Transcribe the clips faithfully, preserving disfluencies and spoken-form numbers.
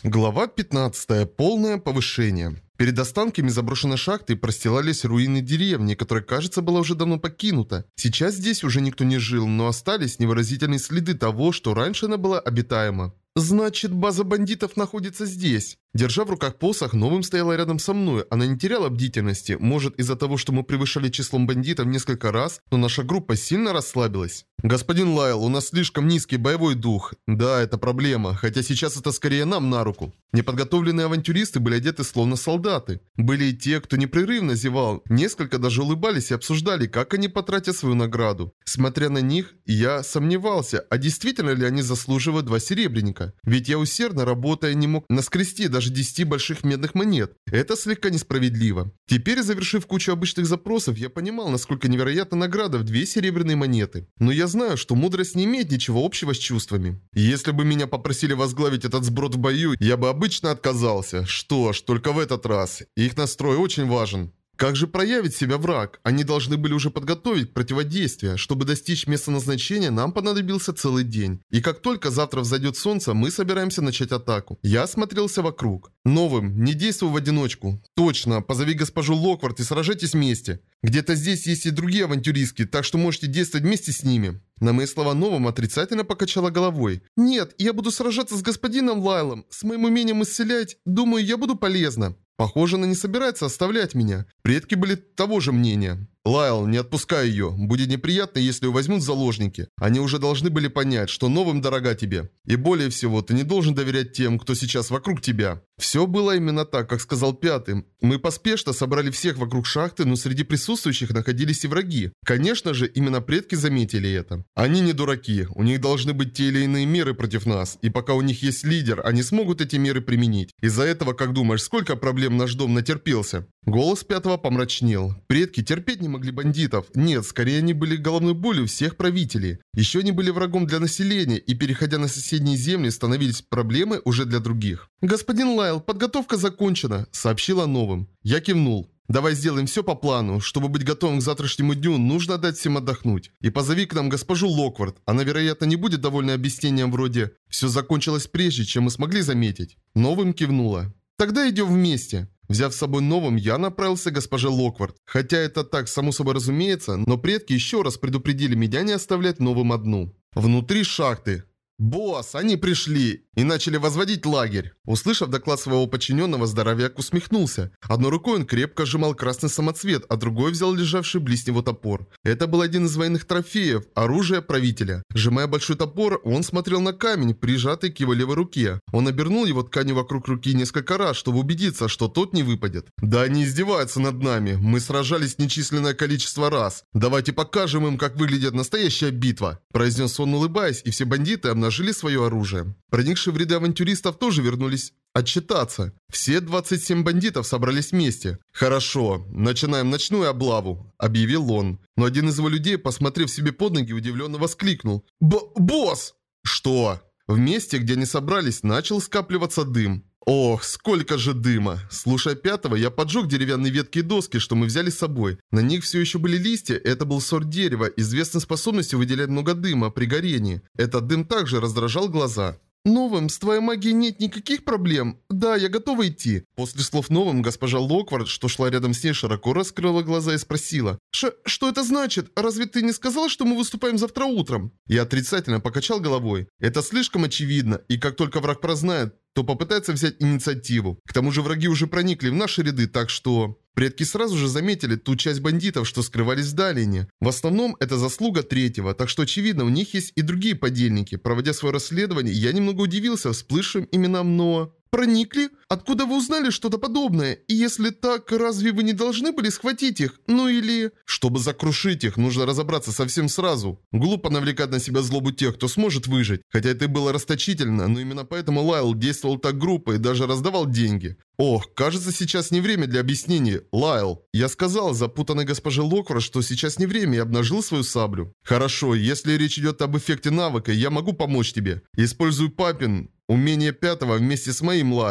Глава пятнадцатая. Полное повышение. Перед останками заброшенной шахты простилались руины деревни, которая, кажется, была уже давно покинута. Сейчас здесь уже никто не жил, но остались невыразительные следы того, что раньше она была обитаема. Значит, база бандитов находится здесь. Держа в руках посох, Новым стояла рядом со мной. Она не теряла бдительности. Может, из-за того, что мы превышали числом бандитов несколько раз, но наша группа сильно расслабилась. Господин Лайл, у нас слишком низкий боевой дух. Да, это проблема, хотя сейчас это скорее нам на руку. Неподготовленные авантюристы были одеты словно солдаты. Были и те, кто непрерывно зевал. Несколько даже улыбались и обсуждали, как они потратят свою награду. Смотря на них, я сомневался, а действительно ли они заслуживают два серебряника. Ведь я усердно работая не мог наскрести даже десяти больших медных монет. Это слегка несправедливо. Теперь, завершив кучу обычных запросов, я понимал, насколько невероятна награда в две серебряные монеты. Но я знаю, что мудрость не имеет ничего общего с чувствами. Если бы меня попросили возглавить этот сброд в бою, я бы обычно отказался. Что ж, только в этот раз. Их настрой очень важен. Как же проявит себя враг? Они должны были уже подготовить противодействие. Чтобы достичь места назначения, нам понадобился целый день. И как только завтра взойдет солнце, мы собираемся начать атаку. Я осмотрелся вокруг. Новым, не действуй в одиночку. Точно, позови госпожу Локвард и сражайтесь вместе. Где-то здесь есть и другие авантюристки, так что можете действовать вместе с ними. На мои слова Новым отрицательно покачала головой. Нет, я буду сражаться с господином Лайлом. С моим умением исцелять, думаю, я буду полезна. Похоже, она не собирается оставлять меня. Предки были того же мнения. Лайл, не отпускай ее. Будет неприятно, если ее возьмут в заложники. Они уже должны были понять, что Новым дорога тебе. И более всего, ты не должен доверять тем, кто сейчас вокруг тебя. Все было именно так, как сказал Пятый. Мы поспешно собрали всех вокруг шахты, но среди присутствующих находились и враги. Конечно же, именно предки заметили это. Они не дураки. У них должны быть те или иные меры против нас. И пока у них есть лидер, они смогут эти меры применить. Из-за этого, как думаешь, сколько проблем наш дом натерпелся? Голос Пятого помрачнел. Предки терпеть не могли бандитов. Нет, скорее они были головной болью всех правителей. Еще они были врагом для населения и, переходя на соседние земли, становились проблемой уже для других. «Господин Лайл, подготовка закончена», — сообщила Новым. Я кивнул. «Давай сделаем все по плану. Чтобы быть готовым к завтрашнему дню, нужно дать всем отдохнуть. И позови к нам госпожу Локвард. Она, вероятно, не будет довольна объяснением вроде «все закончилось прежде, чем мы смогли заметить». Новым кивнула. «Тогда идем вместе». Взяв с собой Новым, я направился к госпоже Локвард. Хотя это так, само собой разумеется, но предки еще раз предупредили меня не оставлять Новым одну. Внутри шахты. «Босс, они пришли!» И начали возводить лагерь. Услышав доклад своего подчиненного, здоровяк усмехнулся. Одной рукой он крепко сжимал красный самоцвет, а другой взял лежавший близ него топор. Это был один из военных трофеев, оружие правителя. Сжимая большой топор, он смотрел на камень, прижатый к его левой руке. Он обернул его тканью вокруг руки несколько раз, чтобы убедиться, что тот не выпадет. «Да они издеваются над нами. Мы сражались нечисленное количество раз. Давайте покажем им, как выглядит настоящая битва», произнес он, улыбаясь, и все бандиты обнажили свое оружие. Проникшие в ряды авантюристов тоже вернулись отчитаться. Все двадцать семь бандитов собрались вместе. «Хорошо, начинаем ночную облаву», — объявил он. Но один из его людей, посмотрев себе под ноги, удивленно воскликнул. Б «Босс!» «Что?» В месте, где они собрались, начал скапливаться дым. Ох, сколько же дыма. Слушая Пятого, я поджег деревянные ветки и доски, что мы взяли с собой. На них все еще были листья, это был сорт дерева, известный способностью выделять много дыма при горении. Этот дым также раздражал глаза. «Новым, с твоей магией нет никаких проблем? Да, я готова идти». После слов Новым, госпожа Локвард, что шла рядом с ней, широко раскрыла глаза и спросила. Ш «Что это значит? Разве ты не сказал, что мы выступаем завтра утром?» Я отрицательно покачал головой. Это слишком очевидно, и как только враг прознает, то попытается взять инициативу. К тому же враги уже проникли в наши ряды, так что... Предки сразу же заметили ту часть бандитов, что скрывались в долине. В основном это заслуга Третьего, так что очевидно у них есть и другие подельники. Проводя свое расследование, я немного удивился всплывшим именам Ноа. «Проникли? Откуда вы узнали что-то подобное? И если так, разве вы не должны были схватить их? Ну или...» «Чтобы закрушить их, нужно разобраться совсем сразу. Глупо навлекать на себя злобу тех, кто сможет выжить. Хотя это и было расточительно, но именно поэтому Лайл действовал так грубо и даже раздавал деньги. Ох, кажется, сейчас не время для объяснений. Лайл». Я сказал запутанной госпоже Локвард, что сейчас не время, и обнажил свою саблю. «Хорошо, если речь идет об эффекте навыка, я могу помочь тебе. Используй папин... Умение Пятого вместе с моим, Лайл».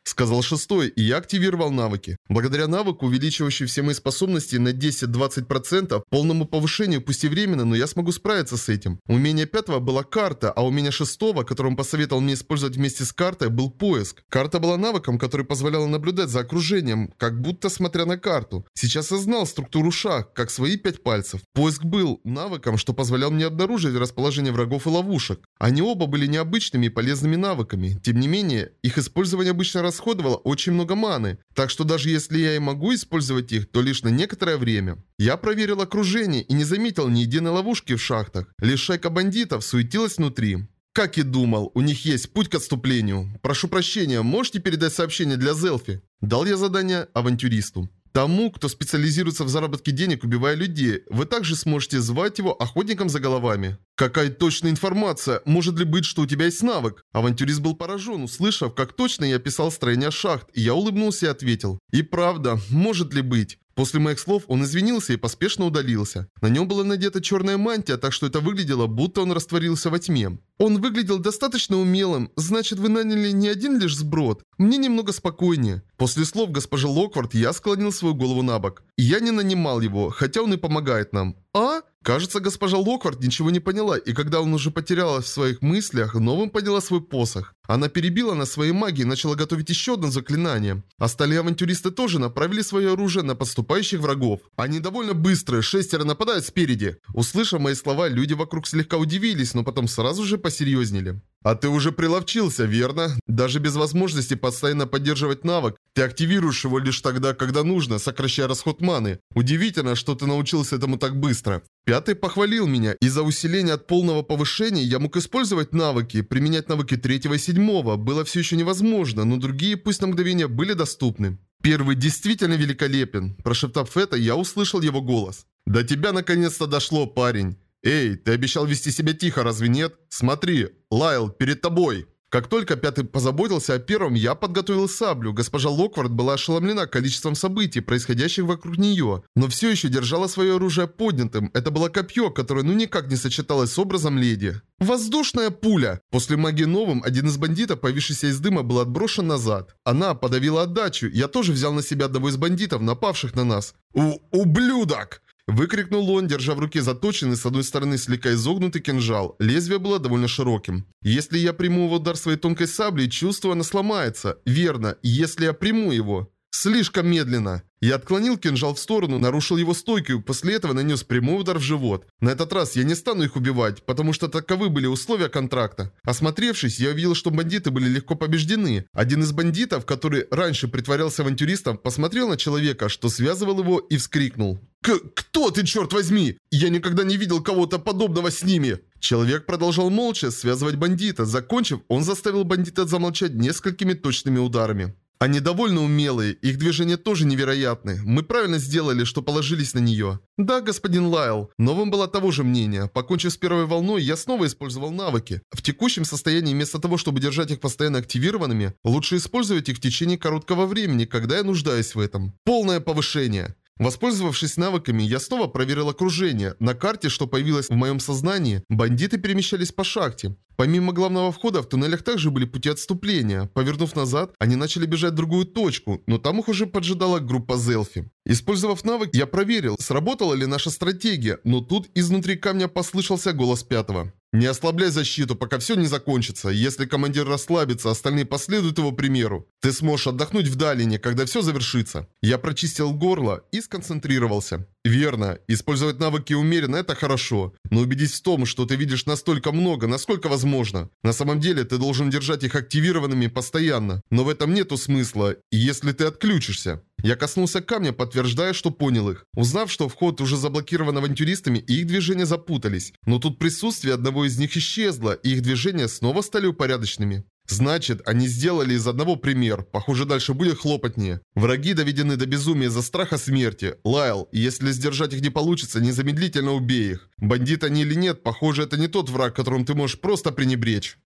Сказал шестой, и я активировал навыки. Благодаря навыку, увеличивающему все мои способности на десять-двадцать процентов, полному повышению, пусть и временно, но я смогу справиться с этим. У умения пятого была карта, а у умения шестого, который он посоветовал мне использовать вместе с картой, был поиск. Карта была навыком, который позволял наблюдать за окружением, как будто смотря на карту. Сейчас я знал структуру шаг, как свои пять пальцев. Поиск был навыком, что позволял мне обнаружить расположение врагов и ловушек. Они оба были необычными и полезными навыками. Тем не менее, их использование обычно расходовало очень много маны. Так что даже если я и могу использовать их, то лишь на некоторое время. Я проверил окружение и не заметил ни единой ловушки в шахтах. Лишь шайка бандитов суетилась внутри. Как и думал, у них есть путь к отступлению. Прошу прощения, можете передать сообщение для Зелфи? Дал я задание авантюристу. Тому, кто специализируется в заработке денег, убивая людей, вы также сможете звать его охотником за головами. Какая точная информация? Может ли быть, что у тебя есть навык? Авантюрист был поражен, услышав, как точно я описал строение шахт, и я улыбнулся и ответил. И правда, может ли быть? После моих слов он извинился и поспешно удалился. На нем была надета черная мантия, так что это выглядело, будто он растворился во тьме. Он выглядел достаточно умелым, значит, вы наняли не один лишь сброд. Мне немного спокойнее. После слов госпожи Локвард я склонил свою голову на бок. Я не нанимал его, хотя он и помогает нам. А? Кажется, госпожа Локвард ничего не поняла, и когда он уже потерялась в своих мыслях, новым подняла свой посох. Она перебила на своей магии и начала готовить еще одно заклинание. Остальные авантюристы тоже направили свое оружие на подступающих врагов. Они довольно быстрые, шестеро нападают спереди. Услышав мои слова, люди вокруг слегка удивились, но потом сразу же посерьезнели. А ты уже приловчился, верно? Даже без возможности постоянно поддерживать навык, ты активируешь его лишь тогда, когда нужно, сокращая расход маны. Удивительно, что ты научился этому так быстро. Пятый похвалил меня. Из-за усиления от полного повышения я мог использовать навыки. Применять навыки третьего и седьмого было все еще невозможно, но другие, пусть на мгновение, были доступны. Первый действительно великолепен. Прошептав это, я услышал его голос. До тебя наконец-то дошло, парень. Эй, ты обещал вести себя тихо, разве нет? Смотри, Лайл, перед тобой. Как только Пятый позаботился о первом, я подготовил саблю. Госпожа Локвард была ошеломлена количеством событий, происходящих вокруг нее, но все еще держала свое оружие поднятым. Это было копье, которое ну никак не сочеталось с образом леди. Воздушная пуля! После магии новым, один из бандитов, появившийся из дыма, был отброшен назад. Она подавила отдачу. Я тоже взял на себя одного из бандитов, напавших на нас. У ублюдок! Выкрикнул он, держа в руке заточенный с одной стороны слегка изогнутый кинжал. Лезвие было довольно широким. Если я приму его удар своей тонкой саблей, чувствую, она сломается. Верно, если я приму его. Слишком медленно. Я отклонил кинжал в сторону, нарушил его стойку и после этого нанес прямой удар в живот. На этот раз я не стану их убивать, потому что таковы были условия контракта. Осмотревшись, я увидел, что бандиты были легко побеждены. Один из бандитов, который раньше притворялся авантюристом, посмотрел на человека, что связывал его, и вскрикнул. К «Кто ты, черт возьми? Я никогда не видел кого-то подобного с ними!» Человек продолжал молча связывать бандита. Закончив, он заставил бандита замолчать несколькими точными ударами. Они довольно умелые, их движения тоже невероятны. Мы правильно сделали, что положились на нее. Да, господин Лайл, Новым было того же мнения. Покончив с первой волной, я снова использовал навыки. В текущем состоянии, вместо того, чтобы держать их постоянно активированными, лучше использовать их в течение короткого времени, когда я нуждаюсь в этом. Полное повышение. Воспользовавшись навыками, я снова проверил окружение. На карте, что появилось в моем сознании, бандиты перемещались по шахте. Помимо главного входа, в туннелях также были пути отступления. Повернув назад, они начали бежать в другую точку, но там их уже поджидала группа Зелфи. Использовав навык, я проверил, сработала ли наша стратегия, но тут изнутри камня послышался голос Пятого. «Не ослабляй защиту, пока все не закончится. Если командир расслабится, остальные последуют его примеру. Ты сможешь отдохнуть в долине, когда все завершится». Я прочистил горло и сконцентрировался. Верно, использовать навыки умеренно – это хорошо, но убедись в том, что ты видишь настолько много, насколько возможно. На самом деле ты должен держать их активированными постоянно, но в этом нету смысла, если ты отключишься. Я коснулся камня, подтверждая, что понял их. Узнав, что вход уже заблокирован авантюристами и их движения запутались, но тут присутствие одного из них исчезло, и их движения снова стали упорядоченными. Значит, они сделали из одного пример. Похоже, дальше будет хлопотнее. Враги доведены до безумия из-за страха смерти. Лайл, если сдержать их не получится, незамедлительно убей их. Бандиты они или нет, похоже, это не тот враг, которым ты можешь просто пренебречь.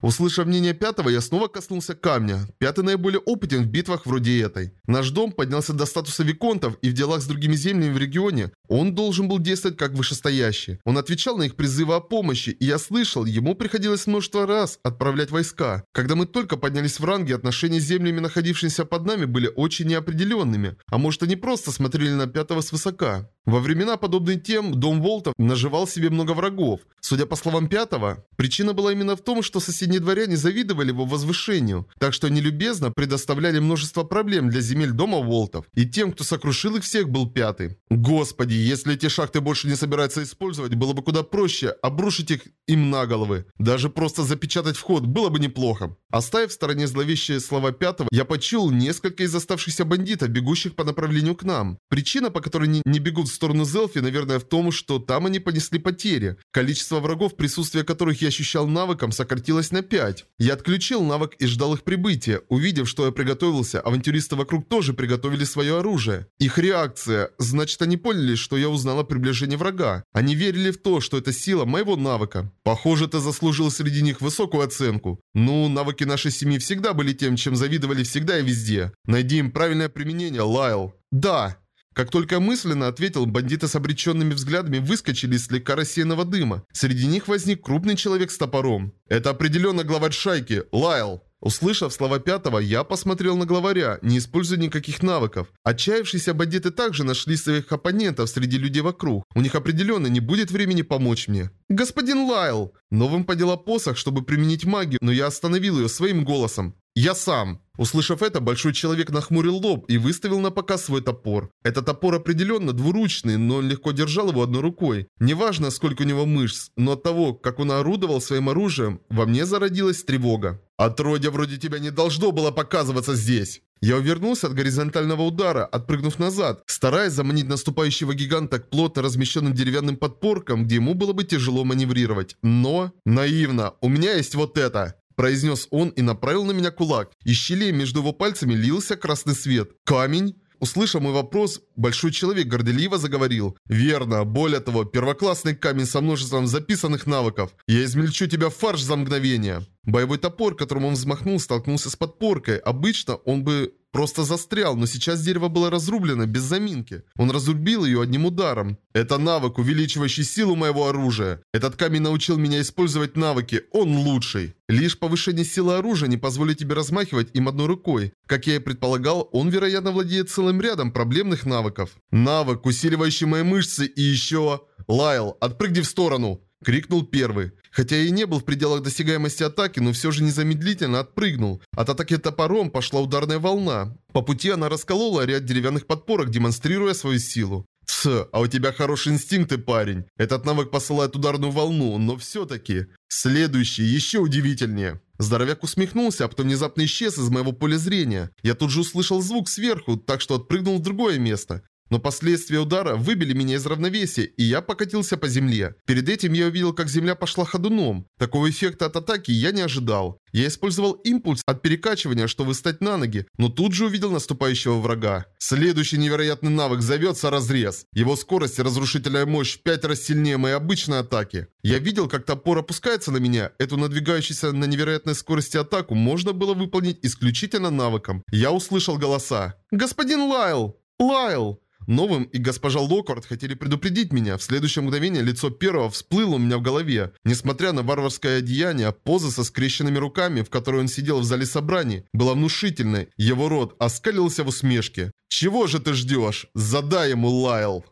Услышав мнение пятого, я снова коснулся камня. Пятый наиболее опытен в битвах вроде этой. Наш дом поднялся до статуса виконтов, и в делах с другими землями в регионе он должен был действовать как вышестоящий. Он отвечал на их призывы о помощи, и я слышал, ему приходилось множество раз отправлять войска. Когда мы только поднялись в ранге, отношения с землями, находившимися под нами, были очень неопределенными. А может, они просто смотрели на пятого свысока. Во времена, подобные тем, дом Волтов наживал себе много врагов. Судя по словам пятого, причина была именно в том, что соседние дворяне завидовали его возвышению, так что они любезно предоставляли множество проблем для земель дома Волтов. И тем, кто сокрушил их всех, был пятый. Господи, если эти шахты больше не собираются использовать, было бы куда проще обрушить их им на головы. Даже просто запечатать вход было бы неплохо. Оставив в стороне зловещие слова пятого, я почуял несколько из оставшихся бандитов, бегущих по направлению к нам. Причина, по которой они не бегут в сторону Зелфи, наверное, в том, что там они понесли потери. Количество врагов, присутствие которых я ощущал навыком, сократилось на пять. Я отключил навык и ждал их прибытия. Увидев, что я приготовился, авантюристы вокруг тоже приготовили свое оружие. Их реакция. Значит, они поняли, что я узнал о приближении врага. Они верили в то, что это сила моего навыка. Похоже, ты заслужил среди них высокую оценку. Ну, навыки нашей семьи всегда были тем, чем завидовали всегда и везде. Найди им правильное применение, Лайл. Да. Как только мысленно ответил, бандиты с обреченными взглядами выскочили из слегка рассеянного дыма. Среди них возник крупный человек с топором. Это определенно главарь шайки, Лайл. Услышав слова пятого, я посмотрел на главаря, не используя никаких навыков. Отчаявшиеся бандиты также нашли своих оппонентов среди людей вокруг. У них определенно не будет времени помочь мне. «Господин Лайл!» Новым подняла посох, чтобы применить магию, но я остановил ее своим голосом. «Я сам!» Услышав это, большой человек нахмурил лоб и выставил на показ свой топор. Этот топор определенно двуручный, но он легко держал его одной рукой. Неважно, сколько у него мышц, но от того, как он орудовал своим оружием, во мне зародилась тревога. «Отродье вроде тебя не должно было показываться здесь!» Я увернулся от горизонтального удара, отпрыгнув назад, стараясь заманить наступающего гиганта к плотно размещенным деревянным подпоркам, где ему было бы тяжело маневрировать. Но... Наивно, у меня есть вот это! Произнес он и направил на меня кулак. Из щелей между его пальцами лился красный свет. «Камень?» Услышав мой вопрос, большой человек горделиво заговорил. «Верно. Более того, первоклассный камень со множеством записанных навыков. Я измельчу тебя в фарш за мгновение». Боевой топор, которым он взмахнул, столкнулся с подпоркой. Обычно он бы просто застрял, но сейчас дерево было разрублено без заминки. Он разрубил ее одним ударом. Это навык, увеличивающий силу моего оружия. Этот камень научил меня использовать навыки. Он лучший. Лишь повышение силы оружия не позволит тебе размахивать им одной рукой. Как я и предполагал, он, вероятно, владеет целым рядом проблемных навыков. Навык, усиливающий мои мышцы и еще... «Лайл, отпрыгни в сторону!» — крикнул первый. Хотя я и не был в пределах досягаемости атаки, но все же незамедлительно отпрыгнул. От атаки топором пошла ударная волна. По пути она расколола ряд деревянных подпорок, демонстрируя свою силу. «Тс, а у тебя хорошие инстинкты, парень. Этот навык посылает ударную волну, но все-таки...» Следующий еще удивительнее. Здоровяк усмехнулся, а потом внезапно исчез из моего поля зрения. Я тут же услышал звук сверху, так что отпрыгнул в другое место. Но последствия удара выбили меня из равновесия, и я покатился по земле. Перед этим я увидел, как земля пошла ходуном. Такого эффекта от атаки я не ожидал. Я использовал импульс от перекачивания, чтобы встать на ноги, но тут же увидел наступающего врага. Следующий невероятный навык зовется разрез. Его скорость и разрушительная мощь в пять раз сильнее моей обычной атаки. Я видел, как топор опускается на меня. Эту надвигающуюся на невероятной скорости атаку можно было выполнить исключительно навыком. Я услышал голоса. «Господин Лайл! Лайл!» Новым и госпожа Локвард хотели предупредить меня. В следующее мгновение лицо первого всплыло у меня в голове. Несмотря на варварское одеяние, поза со скрещенными руками, в которой он сидел в зале собраний, была внушительной. Его рот оскалился в усмешке. «Чего же ты ждешь? Задай ему, Лайл!»